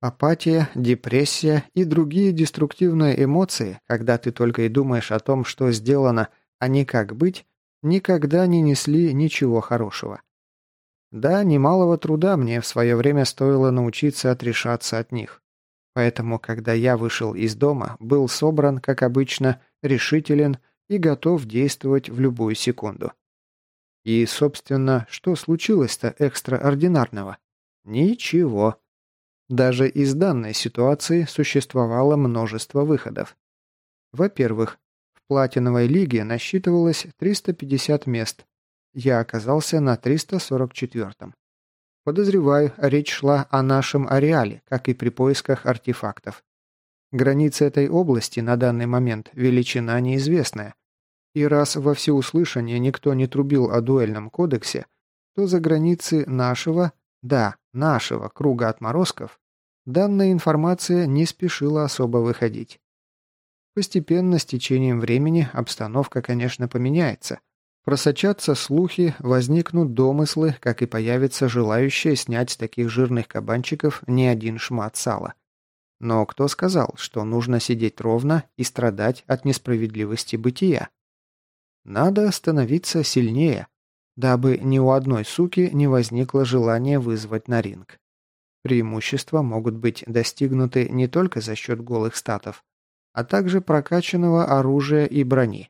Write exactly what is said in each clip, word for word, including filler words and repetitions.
Апатия, депрессия и другие деструктивные эмоции, когда ты только и думаешь о том, что сделано, а не как быть, никогда не несли ничего хорошего. Да, немалого труда мне в свое время стоило научиться отрешаться от них. Поэтому, когда я вышел из дома, был собран, как обычно, решителен и готов действовать в любую секунду. И, собственно, что случилось-то экстраординарного? Ничего. Даже из данной ситуации существовало множество выходов. Во-первых, в платиновой лиге насчитывалось триста пятьдесят мест. Я оказался на триста сорок четвёртом. Подозреваю, речь шла о нашем ареале, как и при поисках артефактов. Граница этой области на данный момент величина неизвестная. И раз во всеуслышание никто не трубил о дуэльном кодексе, то за границы нашего, да, нашего круга отморозков, данная информация не спешила особо выходить. Постепенно, с течением времени, обстановка, конечно, поменяется. Просочатся слухи, возникнут домыслы, как и появится желающие снять с таких жирных кабанчиков не один шмат сала. Но кто сказал, что нужно сидеть ровно и страдать от несправедливости бытия? Надо становиться сильнее, дабы ни у одной суки не возникло желания вызвать на ринг. Преимущества могут быть достигнуты не только за счет голых статов, а также прокачанного оружия и брони.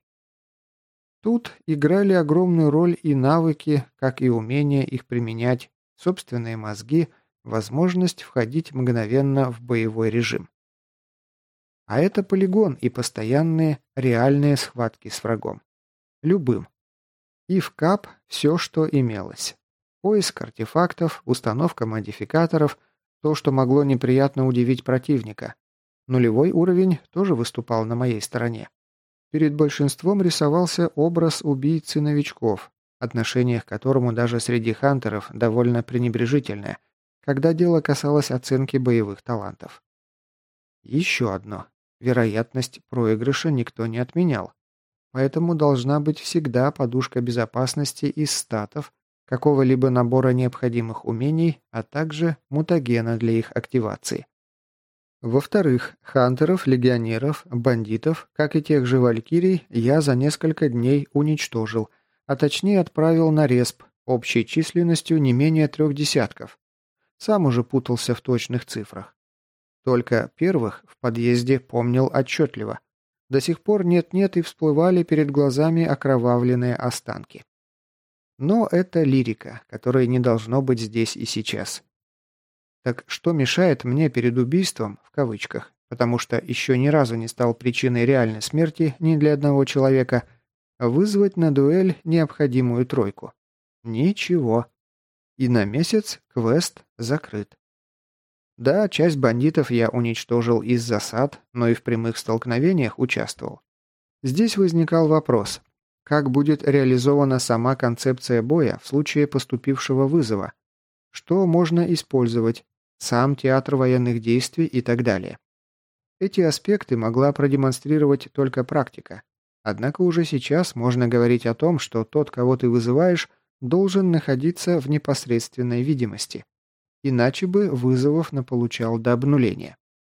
Тут играли огромную роль и навыки, как и умение их применять, собственные мозги, возможность входить мгновенно в боевой режим. А это полигон и постоянные реальные схватки с врагом. Любым. И в КАП все, что имелось. Поиск артефактов, установка модификаторов, то, что могло неприятно удивить противника. Нулевой уровень тоже выступал на моей стороне. Перед большинством рисовался образ убийцы-новичков, отношение к которому даже среди хантеров довольно пренебрежительное, когда дело касалось оценки боевых талантов. Еще одно. Вероятность проигрыша никто не отменял. Поэтому должна быть всегда подушка безопасности из статов, какого-либо набора необходимых умений, а также мутагена для их активации. Во-вторых, хантеров, легионеров, бандитов, как и тех же валькирий, я за несколько дней уничтожил, а точнее отправил на респ, общей численностью не менее трех десятков. Сам уже путался в точных цифрах. Только первых в подъезде помнил отчетливо. До сих пор нет-нет и всплывали перед глазами окровавленные останки. Но это лирика, которой не должно быть здесь и сейчас. Так что мешает мне перед убийством, в кавычках, потому что еще ни разу не стал причиной реальной смерти ни для одного человека, вызвать на дуэль необходимую тройку? Ничего. И на месяц квест закрыт. Да, часть бандитов я уничтожил из засад, но и в прямых столкновениях участвовал. Здесь возникал вопрос, как будет реализована сама концепция боя в случае поступившего вызова, что можно использовать, сам театр военных действий и так далее. Эти аспекты могла продемонстрировать только практика. Однако уже сейчас можно говорить о том, что тот, кого ты вызываешь, должен находиться в непосредственной видимости. Иначе бы вызовов наполучал до обнуления.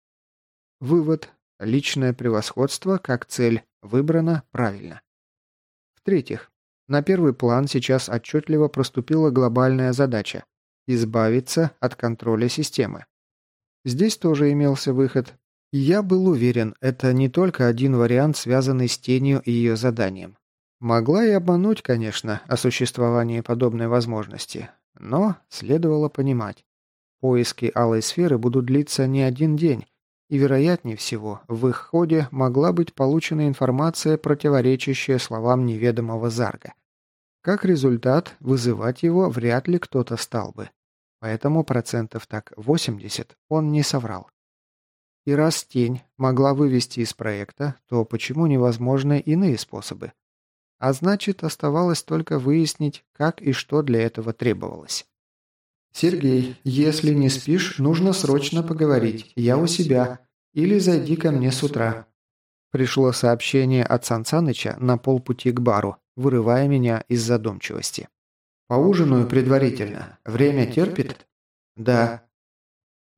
Вывод. Личное превосходство как цель выбрано правильно. В-третьих, на первый план сейчас отчетливо проступила глобальная задача – избавиться от контроля системы. Здесь тоже имелся выход. И я был уверен, это не только один вариант, связанный с тенью и ее заданием. Могла и обмануть, конечно, о существовании подобной возможности, но следовало понимать. Поиски алой сферы будут длиться не один день, и, вероятнее всего, в их ходе могла быть получена информация, противоречащая словам неведомого Зарга. Как результат, вызывать его вряд ли кто-то стал бы. Поэтому процентов так восемьдесят он не соврал. И раз тень могла вывести из проекта, то почему невозможны иные способы? А значит, оставалось только выяснить, как и что для этого требовалось. «Сергей, если не спишь, нужно срочно поговорить. Я у себя. Или зайди ко мне с утра». Пришло сообщение от Сансаныча на полпути к бару, вырывая меня из задумчивости. «Поужинаю предварительно. Время терпит?» «Да».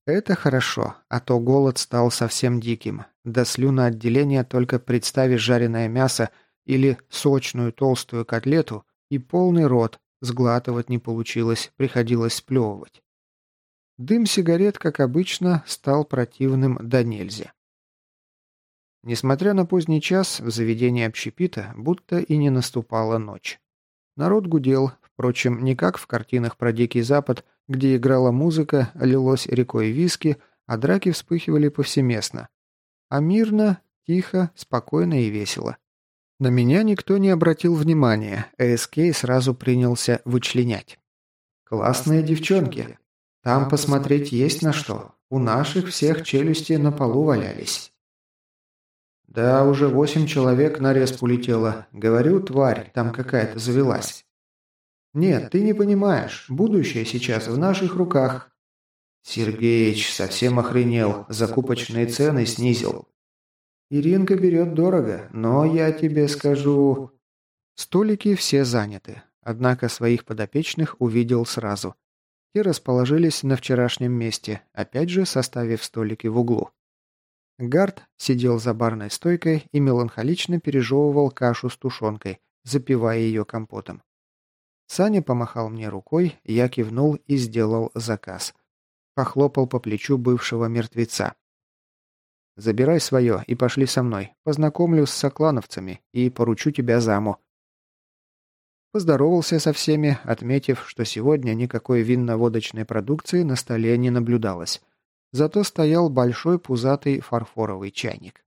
Это хорошо, а то голод стал совсем диким. До слюноотделения только представишь жареное мясо или сочную толстую котлету и полный рот, сглатывать не получилось, приходилось сплевывать. Дым сигарет, как обычно, стал противным до нельзя. Несмотря на поздний час, в заведении общепита будто и не наступала ночь. Народ гудел, впрочем, не как в картинах про Дикий Запад, где играла музыка, лилось рекой виски, а драки вспыхивали повсеместно. А мирно, тихо, спокойно и весело. На меня никто не обратил внимания, эй эс кей сразу принялся вычленять. «Классные девчонки. Там посмотреть есть на что. У наших всех челюсти на полу валялись». «Да, уже восемь человек на рез улетело. Говорю, тварь, там какая-то завелась». «Нет, ты не понимаешь. Будущее сейчас в наших руках». «Сергеич совсем охренел. Закупочные цены снизил». «Иринка берет дорого, но я тебе скажу...» Столики все заняты, однако своих подопечных увидел сразу. Те расположились на вчерашнем месте, опять же составив столики в углу. Гард сидел за барной стойкой и меланхолично пережевывал кашу с тушенкой, запивая ее компотом. Саня помахал мне рукой, я кивнул и сделал заказ. Похлопал по плечу бывшего мертвеца. «Забирай свое и пошли со мной. Познакомлю с соклановцами и поручу тебя заму». Поздоровался со всеми, отметив, что сегодня никакой винно-водочной продукции на столе не наблюдалось. Зато стоял большой пузатый фарфоровый чайник.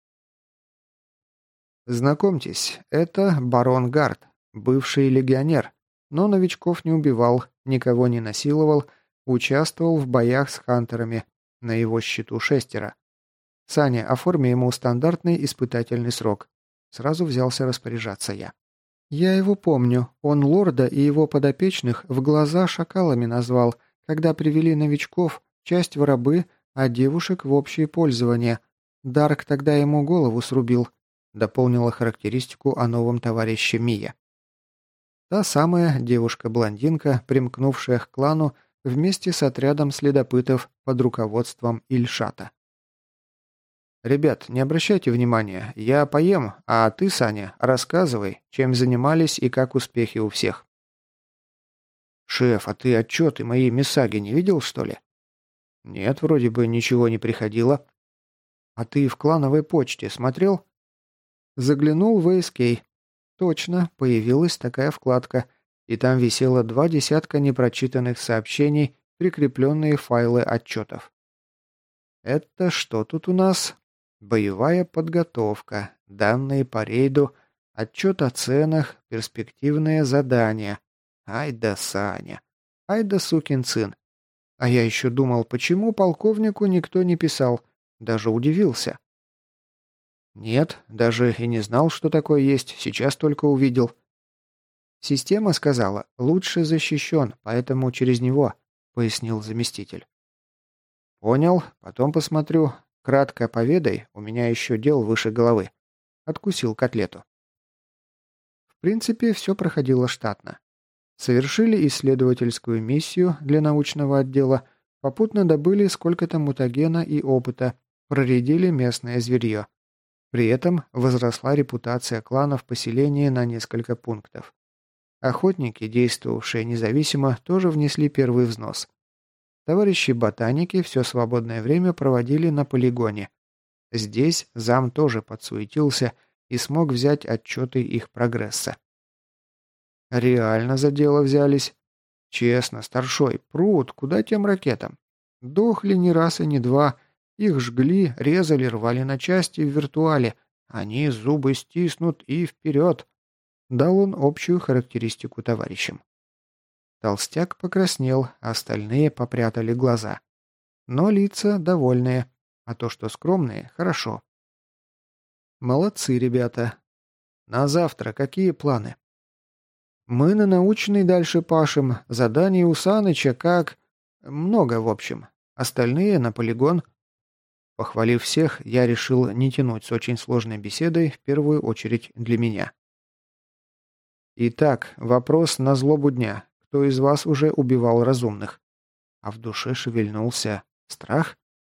Знакомьтесь, это барон Гард, бывший легионер, но новичков не убивал, никого не насиловал, участвовал в боях с хантерами, на его счету шестеро. «Саня, оформи ему стандартный испытательный срок». Сразу взялся распоряжаться я. «Я его помню. Он лорда и его подопечных в глаза шакалами назвал, когда привели новичков, часть в рабы, а девушек в общее пользование. Дарк тогда ему голову срубил», — дополнила характеристику о новом товарище Мия. Та самая девушка-блондинка, примкнувшая к клану вместе с отрядом следопытов под руководством Ильшата. «Ребят, не обращайте внимания, я поем, а ты, Саня, рассказывай, чем занимались и как успехи у всех». «Шеф, а ты отчеты моей Мисаги не видел, что ли?» «Нет, вроде бы ничего не приходило». «А ты в клановой почте смотрел?» Заглянул в эй эс кей. Точно, появилась такая вкладка, и там висело два десятка непрочитанных сообщений, прикрепленные файлы отчетов. «Это что тут у нас?» Боевая подготовка, данные по рейду, отчет о ценах, перспективные задания. Ай да Саня. Ай да сукин сын. А я еще думал, почему полковнику никто не писал. Даже удивился. Нет, даже и не знал, что такое есть, сейчас только увидел. Система сказала, лучше защищен, поэтому через него, пояснил заместитель. Понял, потом посмотрю. Кратко поведай, у меня еще дел выше головы. Откусил котлету. В принципе, все проходило штатно. Совершили исследовательскую миссию для научного отдела, попутно добыли сколько-то мутагена и опыта, проредили местное зверье. При этом возросла репутация клана в поселении на несколько пунктов. Охотники, действовавшие независимо, тоже внесли первый взнос. Товарищи ботаники все свободное время проводили на полигоне. Здесь зам тоже подсуетился и смог взять отчеты их прогресса. Реально за дело взялись. Честно, старшой, пруд, куда тем ракетам? Дохли ни раз и ни два. Их жгли, резали, рвали на части в виртуале. Они зубы стиснут и вперед. Дал он общую характеристику товарищам. Толстяк покраснел, а остальные попрятали глаза. Но лица довольные, а то, что скромные, хорошо. Молодцы, ребята. На завтра какие планы? Мы на научный дальше пашем, задание у Саныча как... Много, в общем. Остальные на полигон. Похвалив всех, я решил не тянуть с очень сложной беседой, в первую очередь для меня. Итак, вопрос на злобу дня. Кто из вас уже убивал разумных? А в душе шевельнулся страх?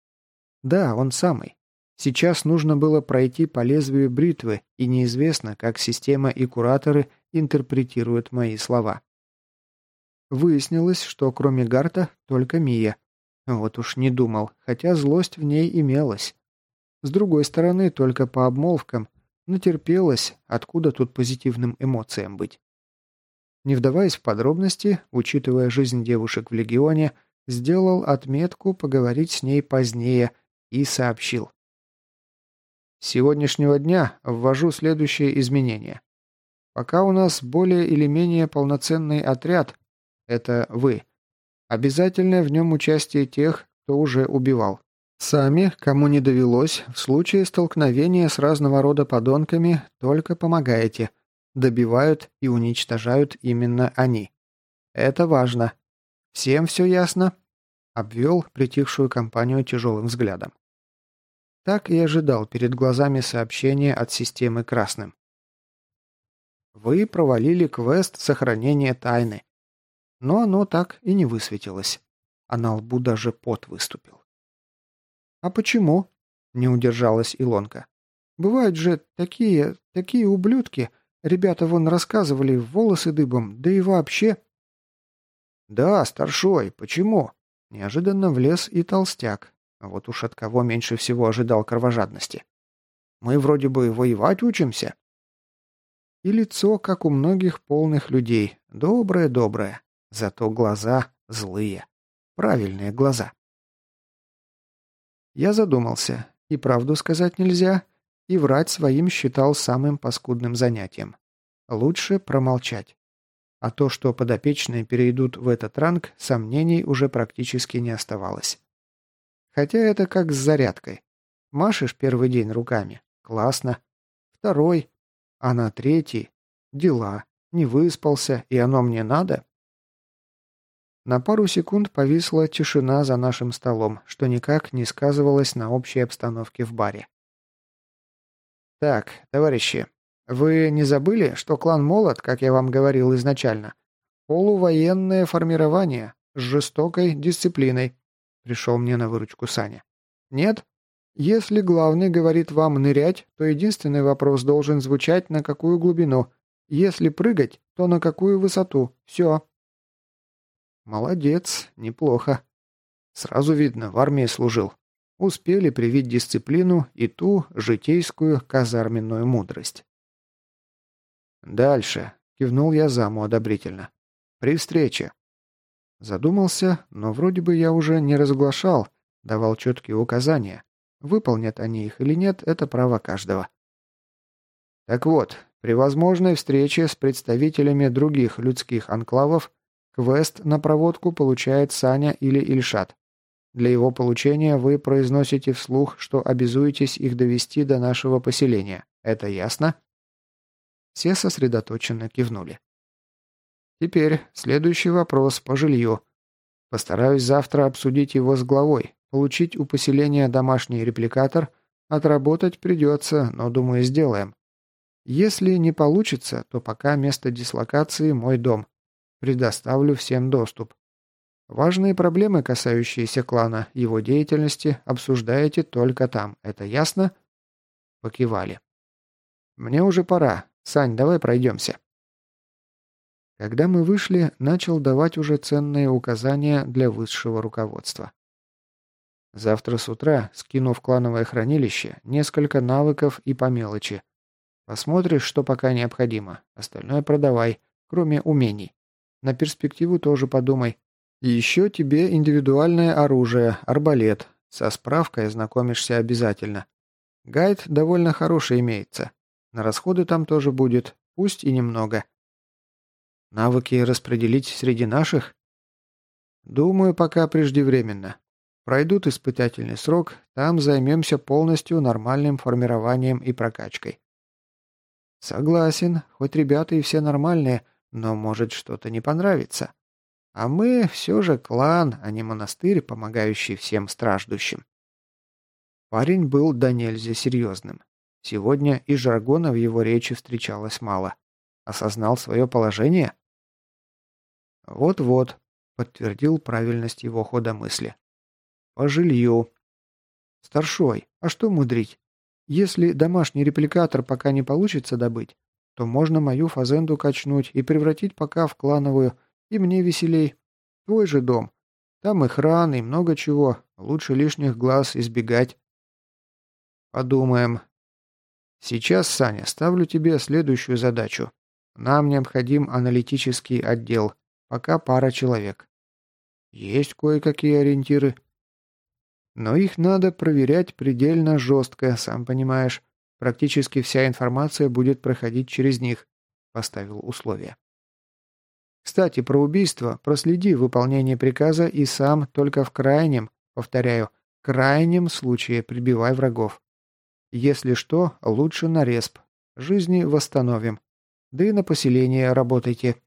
Да, он самый. Сейчас нужно было пройти по лезвию бритвы, и неизвестно, как система и кураторы интерпретируют мои слова. Выяснилось, что кроме Гарта только Мия. Вот уж не думал, хотя злость в ней имелась. С другой стороны, только по обмолвкам натерпелась, откуда тут позитивным эмоциям быть. Не вдаваясь в подробности, учитывая жизнь девушек в Легионе, сделал отметку поговорить с ней позднее и сообщил. С сегодняшнего дня ввожу следующее изменение. Пока у нас более или менее полноценный отряд, это вы, обязательное в нем участие тех, кто уже убивал. Сами, кому не довелось, в случае столкновения с разного рода подонками, только помогаете. Добивают и уничтожают именно они. Это важно. Всем все ясно?» Обвел притихшую компанию тяжелым взглядом. Так и ожидал перед глазами сообщение от системы красным. Вы провалили квест сохранения тайны. Но оно так и не высветилось. А на лбу даже пот выступил. «А почему?» – не удержалась Илонка. «Бывают же такие, такие ублюдки. Ребята вон рассказывали, волосы дыбом, да и вообще...» «Да, старшой, почему?» Неожиданно влез и толстяк. Вот уж от кого меньше всего ожидал кровожадности. «Мы вроде бы воевать учимся». И лицо, как у многих полных людей, доброе-доброе, зато глаза злые. Правильные глаза. Я задумался. И правду сказать нельзя, и врать своим считал самым паскудным занятием. Лучше промолчать. А то, что подопечные перейдут в этот ранг, сомнений уже практически не оставалось. Хотя это как с зарядкой. Машешь первый день руками. Классно. Второй. А на третий. Дела. Не выспался, и оно мне надо? На пару секунд повисла тишина за нашим столом, что никак не сказывалось на общей обстановке в баре. «Так, товарищи, вы не забыли, что клан Молот, как я вам говорил изначально, полувоенное формирование с жестокой дисциплиной?» Пришел мне на выручку Саня. «Нет? Если главный говорит вам нырять, то единственный вопрос должен звучать на какую глубину. Если прыгать, то на какую высоту. Все». «Молодец, неплохо. Сразу видно, в армии служил. Успели привить дисциплину и ту житейскую казарменную мудрость». «Дальше», — кивнул я заму одобрительно. «При встрече». Задумался, но вроде бы я уже не разглашал, давал четкие указания. Выполнят они их или нет, это право каждого. Так вот, при возможной встрече с представителями других людских анклавов квест на проводку получает Саня или Ильшат. Для его получения вы произносите вслух, что обязуетесь их довести до нашего поселения. Это ясно?» Все сосредоточенно кивнули. Теперь следующий вопрос по жилью. Постараюсь завтра обсудить его с главой, получить у поселения домашний репликатор, отработать придется, но, думаю, сделаем. Если не получится, то пока место дислокации мой дом. Предоставлю всем доступ. Важные проблемы, касающиеся клана, его деятельности, обсуждаете только там. Это ясно?» Покивали. «Мне уже пора. Сань, давай пройдемся». Когда мы вышли, начал давать уже ценные указания для высшего руководства. Завтра с утра скину в клановое хранилище несколько навыков и по мелочи. Посмотришь, что пока необходимо. Остальное продавай, кроме умений. На перспективу тоже подумай. И еще тебе индивидуальное оружие, арбалет. Со справкой ознакомишься обязательно. Гайд довольно хороший имеется. На расходы там тоже будет, пусть и немного. Навыки распределить среди наших? Думаю, пока преждевременно. Пройдут испытательный срок, там займемся полностью нормальным формированием и прокачкой. Согласен, хоть ребята и все нормальные, но может что-то не понравится. А мы все же клан, а не монастырь, помогающий всем страждущим. Парень был до нельзя серьезным. Сегодня и жаргона в его речи встречалось мало. Осознал свое положение? «Вот-вот», — подтвердил правильность его хода мысли. «По жилью». Старшой, а что мудрить? Если домашний репликатор пока не получится добыть, то можно мою фазенду качнуть и превратить пока в клановую, и мне веселей. Твой же дом. Там и хран, и много чего. Лучше лишних глаз избегать. Подумаем. Сейчас, Саня, ставлю тебе следующую задачу. Нам необходим аналитический отдел. Пока пара человек. Есть кое-какие ориентиры. Но их надо проверять предельно жестко, сам понимаешь. Практически вся информация будет проходить через них. Поставил условие. Кстати, про убийство проследи выполнение приказа и сам только в крайнем, повторяю, крайнем случае прибивай врагов. Если что, лучше на респ. Жизни восстановим. Да и на поселение работайте.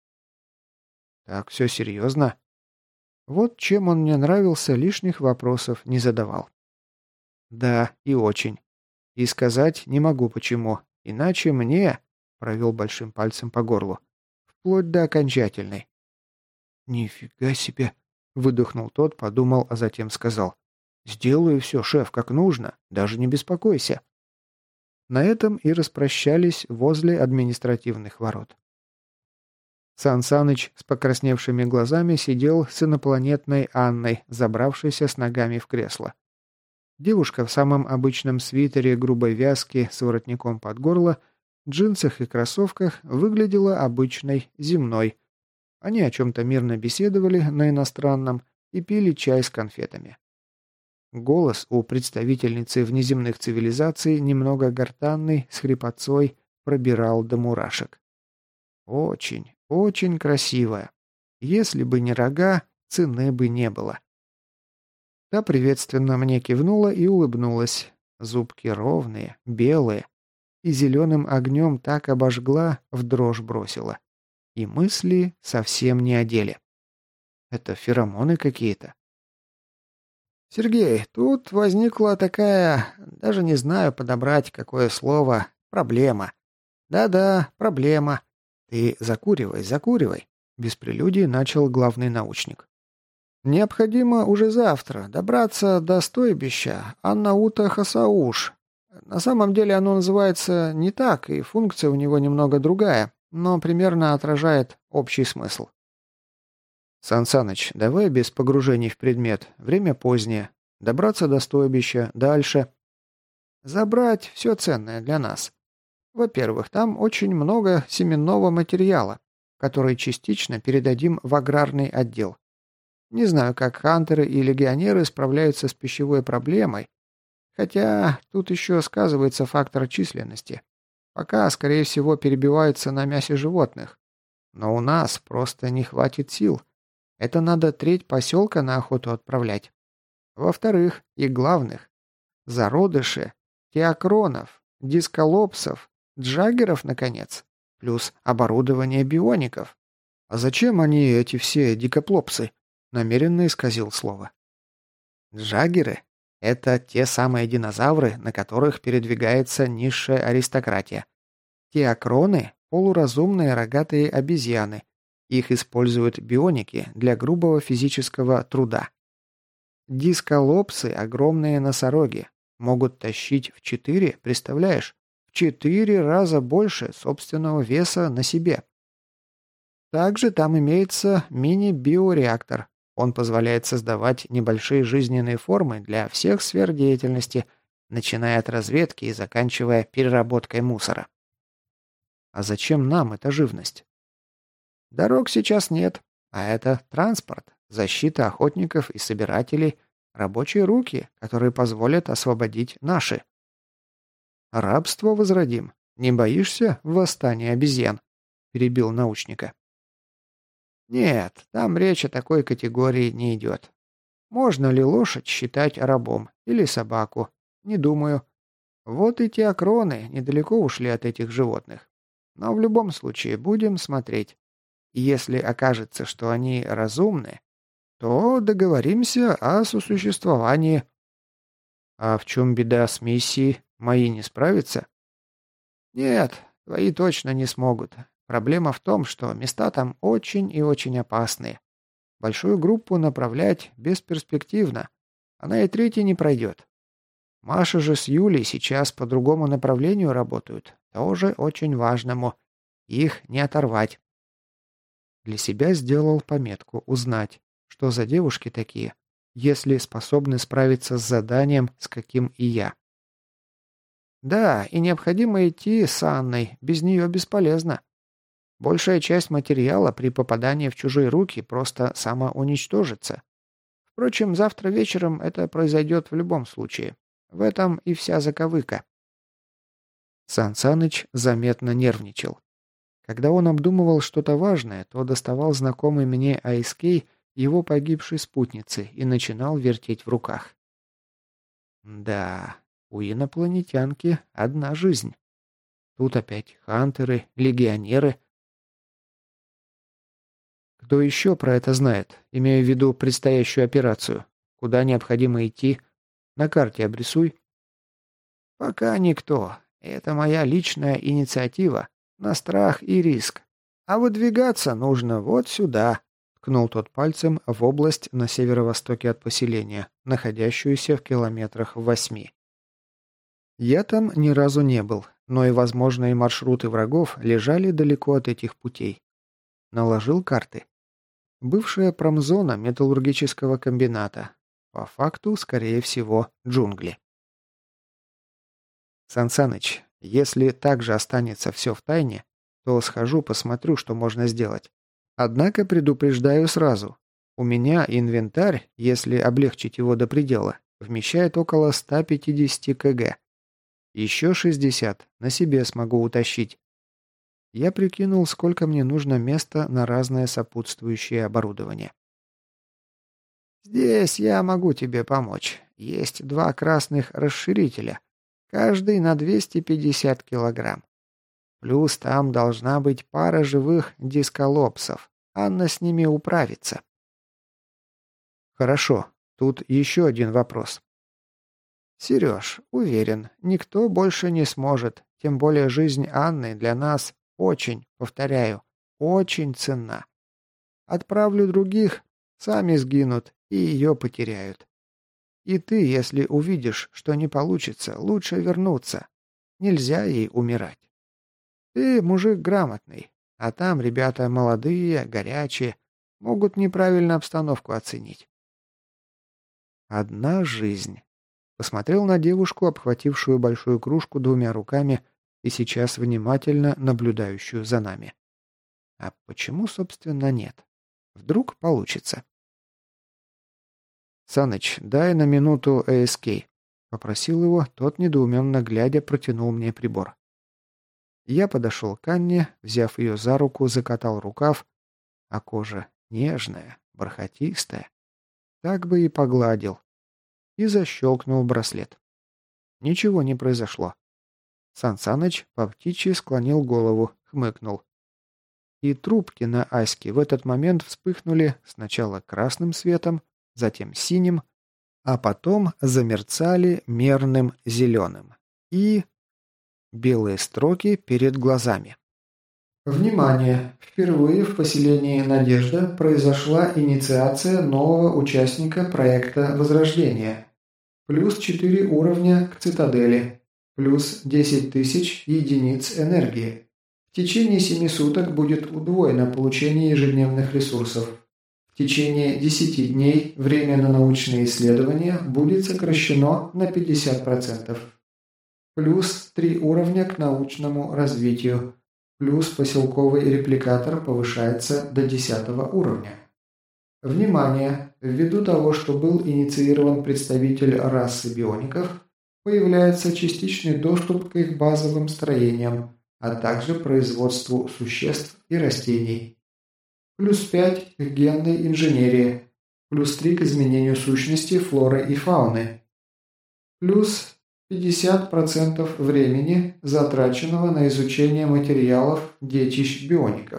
Так, все серьезно? Вот чем он мне нравился, лишних вопросов не задавал. Да, и очень. И сказать не могу почему. Иначе мне, провел большим пальцем по горлу, вплоть до окончательной. Нифига себе, выдохнул тот, подумал, а затем сказал. Сделаю все, шеф, как нужно, даже не беспокойся. На этом и распрощались возле административных ворот. Сан Саныч с покрасневшими глазами сидел с инопланетной Анной, забравшейся с ногами в кресло. Девушка в самом обычном свитере грубой вязки с воротником под горло, джинсах и кроссовках выглядела обычной, земной. Они о чем-то мирно беседовали на иностранном и пили чай с конфетами. Голос у представительницы внеземных цивилизаций, немного гортанный, с хрипотцой, пробирал до мурашек. Очень, очень красивая. Если бы не рога, цены бы не было. Та приветственно мне кивнула и улыбнулась. Зубки ровные, белые. И зеленым огнем так обожгла, в дрожь бросила. И мысли совсем не о деле. Это феромоны какие-то. «Сергей, тут возникла такая, даже не знаю подобрать какое слово, проблема. Да-да, проблема. Ты закуривай, закуривай», — без прелюдий начал главный научник. «Необходимо уже завтра добраться до стойбища Аннаута-Хасауш. На самом деле оно называется не так, и функция у него немного другая, но примерно отражает общий смысл. Сан Саныч, давай без погружений в предмет. Время позднее. Добраться до стойбища. Дальше. Забрать все ценное для нас. Во-первых, там очень много семенного материала, который частично передадим в аграрный отдел. Не знаю, как хантеры и легионеры справляются с пищевой проблемой, хотя тут еще сказывается фактор численности. Пока, скорее всего, перебиваются на мясе животных. Но у нас просто не хватит сил. Это надо треть поселка на охоту отправлять. Во-вторых, и главных, зародыши, теокронов, дисколопсов, джаггеров, наконец, плюс оборудование биоников. А зачем они, эти все дикоплопсы? Намеренно исказил слово. Джаггеры — это те самые динозавры, на которых передвигается низшая аристократия. Теокроны — полуразумные рогатые обезьяны. Их используют бионики для грубого физического труда. Дисколопсы — огромные носороги. Могут тащить в четыре, представляешь? В четыре раза больше собственного веса на себе. Также там имеется мини-биореактор. Он позволяет создавать небольшие жизненные формы для всех сфер деятельности, начиная от разведки и заканчивая переработкой мусора. А зачем нам эта живность? Дорог сейчас нет, а это транспорт, защита охотников и собирателей, рабочие руки, которые позволят освободить наши. Рабство возродим. Не боишься восстания обезьян? Перебил научника. Нет, там речь о такой категории не идет. Можно ли лошадь считать рабом или собаку? Не думаю. Вот и теокроны недалеко ушли от этих животных. Но в любом случае будем смотреть. Если окажется, что они разумны, то договоримся о сосуществовании. А в чем беда с миссией? Мои не справятся? Нет, твои точно не смогут. Проблема в том, что места там очень и очень опасные. Большую группу направлять бесперспективно. Она и третьей не пройдет. Маша же с Юлей сейчас по другому направлению работают, тоже очень важному. Их не оторвать. Для себя сделал пометку узнать, что за девушки такие, если способны справиться с заданием, с каким и я. Да, и необходимо идти с Анной, без нее бесполезно. Большая часть материала при попадании в чужие руки просто самоуничтожится. Впрочем, завтра вечером это произойдет в любом случае. В этом и вся заковыка. Сан Саныч заметно нервничал. Когда он обдумывал что-то важное, то доставал знакомый мне Айскей его погибшей спутницы и начинал вертеть в руках. Да, у инопланетянки одна жизнь. Тут опять хантеры, легионеры. Кто еще про это знает, имея в виду предстоящую операцию? Куда необходимо идти? На карте обрисуй. Пока никто. Это моя личная инициатива. На страх и риск. А выдвигаться нужно вот сюда. Ткнул тот пальцем в область на северо-востоке от поселения, находящуюся в километрах в восьми. Я там ни разу не был, но и возможные маршруты врагов лежали далеко от этих путей. Наложил карты. Бывшая промзона металлургического комбината. По факту, скорее всего, джунгли. Сан Саныч, если так же останется все в тайне, то схожу, посмотрю, что можно сделать. Однако предупреждаю сразу. У меня инвентарь, если облегчить его до предела, вмещает около ста пятидесяти килограмм. Еще шестьдесят на себе смогу утащить. Я прикинул, сколько мне нужно места на разное сопутствующее оборудование. Здесь я могу тебе помочь. Есть два красных расширителя. Каждый на двести пятьдесят килограмм. Плюс там должна быть пара живых дисколопсов. Анна с ними управится. Хорошо. Тут еще один вопрос. Сереж, уверен, никто больше не сможет. Тем более жизнь Анны для нас очень, повторяю, очень ценна. Отправлю других, сами сгинут и ее потеряют. И ты, если увидишь, что не получится, лучше вернуться. Нельзя ей умирать. Ты мужик грамотный, а там ребята молодые, горячие, могут неправильно обстановку оценить. Одна жизнь. Посмотрел на девушку, обхватившую большую кружку двумя руками и сейчас внимательно наблюдающую за нами. А почему, собственно, нет? Вдруг получится. «Саныч, дай на минуту эй эс кей», — попросил его, тот, недоуменно глядя, протянул мне прибор. Я подошел к Анне, взяв ее за руку, закатал рукав, а кожа нежная, бархатистая. Так бы и погладил. И защелкнул браслет. Ничего не произошло. Сан Саныч по птичьи склонил голову, хмыкнул. И трубки на Аське в этот момент вспыхнули сначала красным светом, затем синим, а потом замерцали мерным зеленым. И белые строки перед глазами. Внимание! Впервые в поселении «Надежда» произошла инициация нового участника проекта «Возрождение». Плюс четыре уровня к цитадели. Плюс десять тысяч единиц энергии. В течение семи суток будет удвоено получение ежедневных ресурсов. В течение десяти дней время на научные исследования будет сокращено на пятьдесят процентов. Плюс три уровня к научному развитию. Плюс поселковый репликатор повышается до десятого уровня. Внимание! Ввиду того, что был инициирован представитель расы биоников, появляется частичный доступ к их базовым строениям, а также производству существ и растений. Плюс пять к генной инженерии. Плюс три к изменению сущности флоры и фауны. Плюс пятьдесят процентов времени, затраченного на изучение материалов детищ биоников.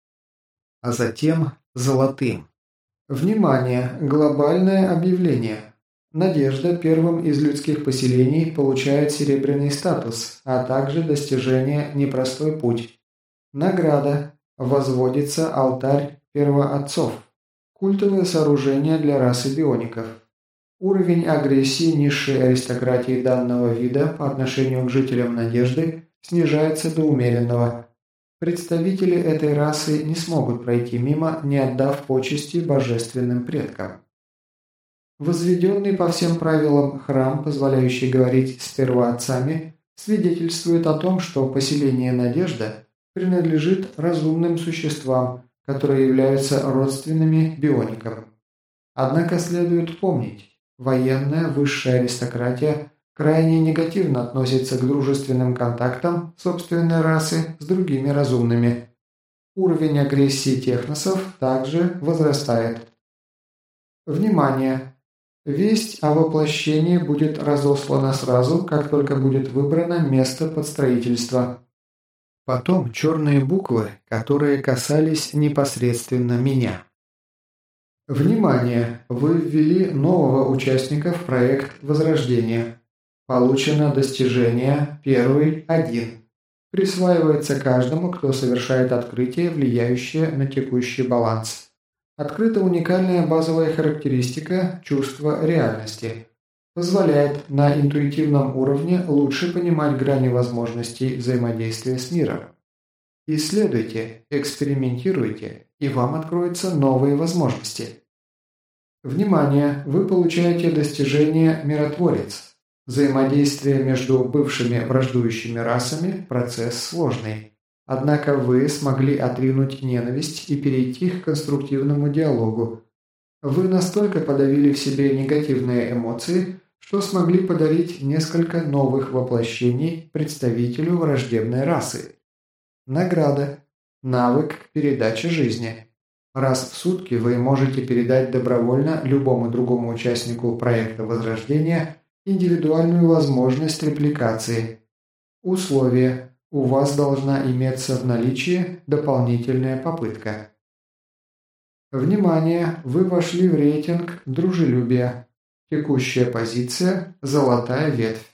А затем золотым. Внимание! Глобальное объявление. Надежда первым из людских поселений получает серебряный статус, а также достижение «Непростой путь». Награда. Возводится алтарь первоотцов. Культовое сооружение для расы биоников. Уровень агрессии низшей аристократии данного вида по отношению к жителям Надежды снижается до умеренного. Представители этой расы не смогут пройти мимо, не отдав почести божественным предкам. Возведенный по всем правилам храм, позволяющий говорить с первоотцами, свидетельствует о том, что поселение Надежда принадлежит разумным существам, которые являются родственными бионикам. Однако следует помнить, военная высшая аристократия крайне негативно относится к дружественным контактам собственной расы с другими разумными. Уровень агрессии техносов также возрастает. Внимание! Весть о воплощении будет разослана сразу, как только будет выбрано место под строительство. Потом черные буквы, которые касались непосредственно меня. Внимание! Вы ввели нового участника в проект Возрождения. Получено достижение первый один. Присваивается каждому, кто совершает открытие, влияющее на текущий баланс. Открыта уникальная базовая характеристика чувства реальности. Позволяет на интуитивном уровне лучше понимать грани возможностей взаимодействия с миром. Исследуйте, экспериментируйте, и вам откроются новые возможности. Внимание! Вы получаете достижение «Миротворец». Взаимодействие между бывшими враждующими расами – процесс сложный. Однако вы смогли отринуть ненависть и перейти к конструктивному диалогу. Вы настолько подавили в себе негативные эмоции, что смогли подарить несколько новых воплощений представителю враждебной расы. Награда. Навык передачи жизни. Раз в сутки вы можете передать добровольно любому другому участнику проекта Возрождения индивидуальную возможность репликации. Условие. У вас должна иметься в наличии дополнительная попытка. Внимание! Вы вошли в рейтинг дружелюбия. Текущая позиция – золотая ветвь.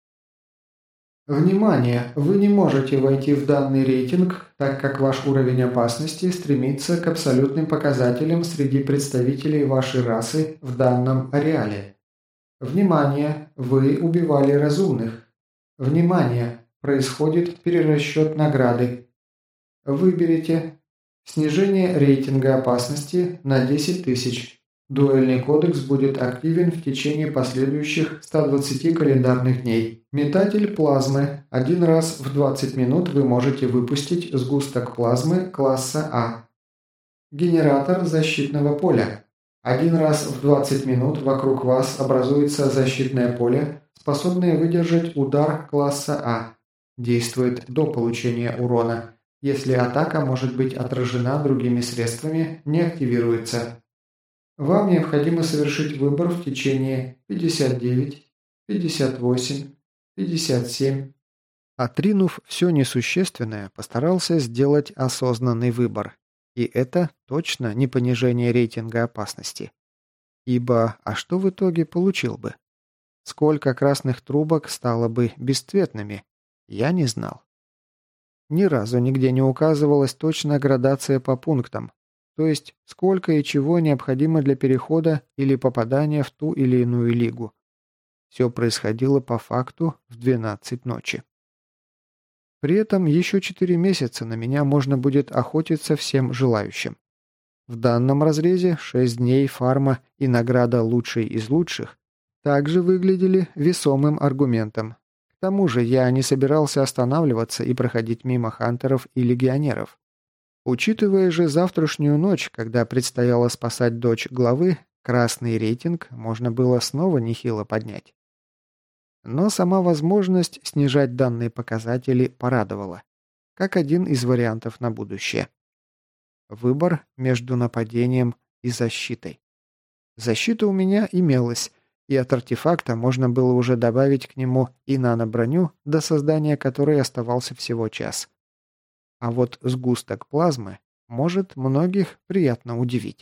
Внимание! Вы не можете войти в данный рейтинг, так как ваш уровень опасности стремится к абсолютным показателям среди представителей вашей расы в данном ареале. Внимание! Вы убивали разумных. Внимание! Происходит перерасчет награды. Выберите снижение рейтинга опасности на десять тысяч. Дуэльный кодекс будет активен в течение последующих ста двадцати календарных дней. Метатель плазмы. Один раз в двадцать минут вы можете выпустить сгусток плазмы класса А. Генератор защитного поля. Один раз в двадцать минут вокруг вас образуется защитное поле, способное выдержать удар класса А. Действует до получения урона. Если атака может быть отражена другими средствами, не активируется. Вам необходимо совершить выбор в течение пятьдесят девять, пятьдесят восемь, пятьдесят семь. Отринув все несущественное, постарался сделать осознанный выбор. И это точно не понижение рейтинга опасности. Ибо, а что в итоге получил бы? Сколько красных трубок стало бы бесцветными? Я не знал. Ни разу нигде не указывалась точная градация по пунктам, то есть сколько и чего необходимо для перехода или попадания в ту или иную лигу. Все происходило по факту в двенадцать ночи. При этом еще четыре месяца на меня можно будет охотиться всем желающим. В данном разрезе шесть дней фарма и награда лучшей из лучших также выглядели весомым аргументом. К тому же я не собирался останавливаться и проходить мимо хантеров и легионеров. Учитывая же завтрашнюю ночь, когда предстояло спасать дочь главы, красный рейтинг можно было снова нехило поднять. Но сама возможность снижать данные показатели порадовала, как один из вариантов на будущее. Выбор между нападением и защитой. Защита у меня имелась, и от артефакта можно было уже добавить к нему и нано-броню, до создания которой оставался всего час. А вот сгусток плазмы может многих приятно удивить.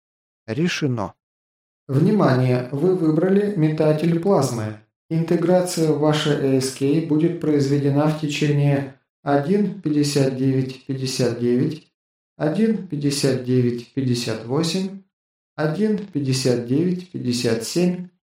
Решено. Внимание! Вы выбрали метатель плазмы. Интеграция в ваше эй эс кей будет произведена в течение один пятьдесят девять пятьдесят девять, один пятьдесят девять пятьдесят восемь, один пятьдесят девять пятьдесят семь,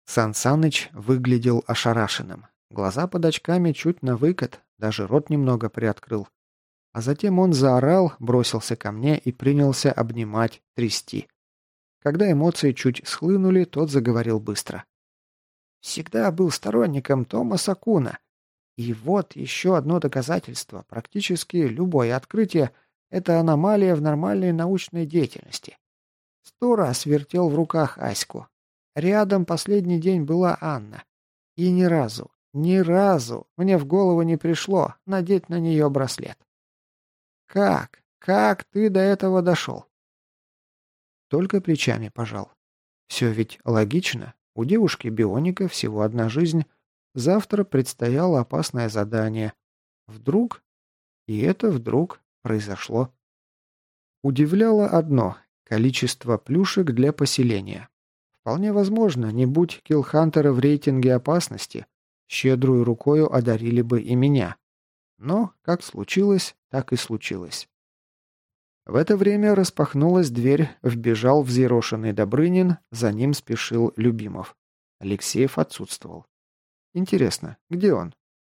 Сан Саныч выглядел ошарашенным. Глаза под очками чуть на выкат, даже рот немного приоткрыл. А затем он заорал, бросился ко мне и принялся обнимать, трясти. Когда эмоции чуть схлынули, тот заговорил быстро. «Всегда был сторонником Томаса Куна. И вот еще одно доказательство. Практически любое открытие – это аномалия в нормальной научной деятельности. Сто раз вертел в руках Аську. Рядом последний день была Анна. И ни разу, ни разу мне в голову не пришло надеть на нее браслет. Как? Как ты до этого дошел?» Только плечами пожал. Все ведь логично. У девушки-бионика всего одна жизнь. Завтра предстояло опасное задание. Вдруг? И это вдруг произошло. Удивляло одно – количество плюшек для поселения. Вполне возможно, не будь киллхантера в рейтинге опасности, щедрую рукою одарили бы и меня. Но как случилось, так и случилось. В это время распахнулась дверь, вбежал взъерошенный Добрынин, за ним спешил Любимов. Алексеев отсутствовал. Интересно, где он?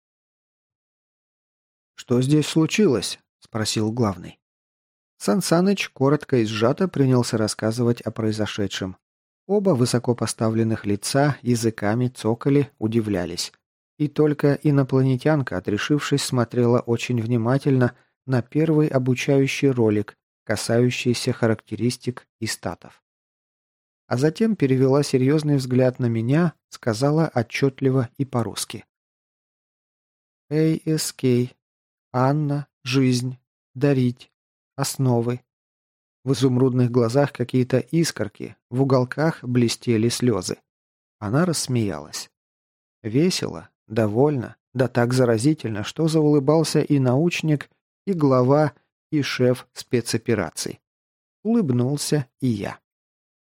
«Что здесь случилось?» – спросил главный. Сан Саныч коротко и сжато принялся рассказывать о произошедшем. Оба высокопоставленных лица языками цокали, удивлялись. И только инопланетянка, отрешившись, смотрела очень внимательно на первый обучающий ролик, касающийся характеристик и статов. А затем перевела серьезный взгляд на меня, сказала отчетливо и по-русски. «эй эс кей, Анна, жизнь, дарить, основы». В изумрудных глазах какие-то искорки, в уголках блестели слезы. Она рассмеялась. Весело, довольно, да так заразительно, что заулыбался и научник, и глава, и шеф спецопераций. Улыбнулся и я.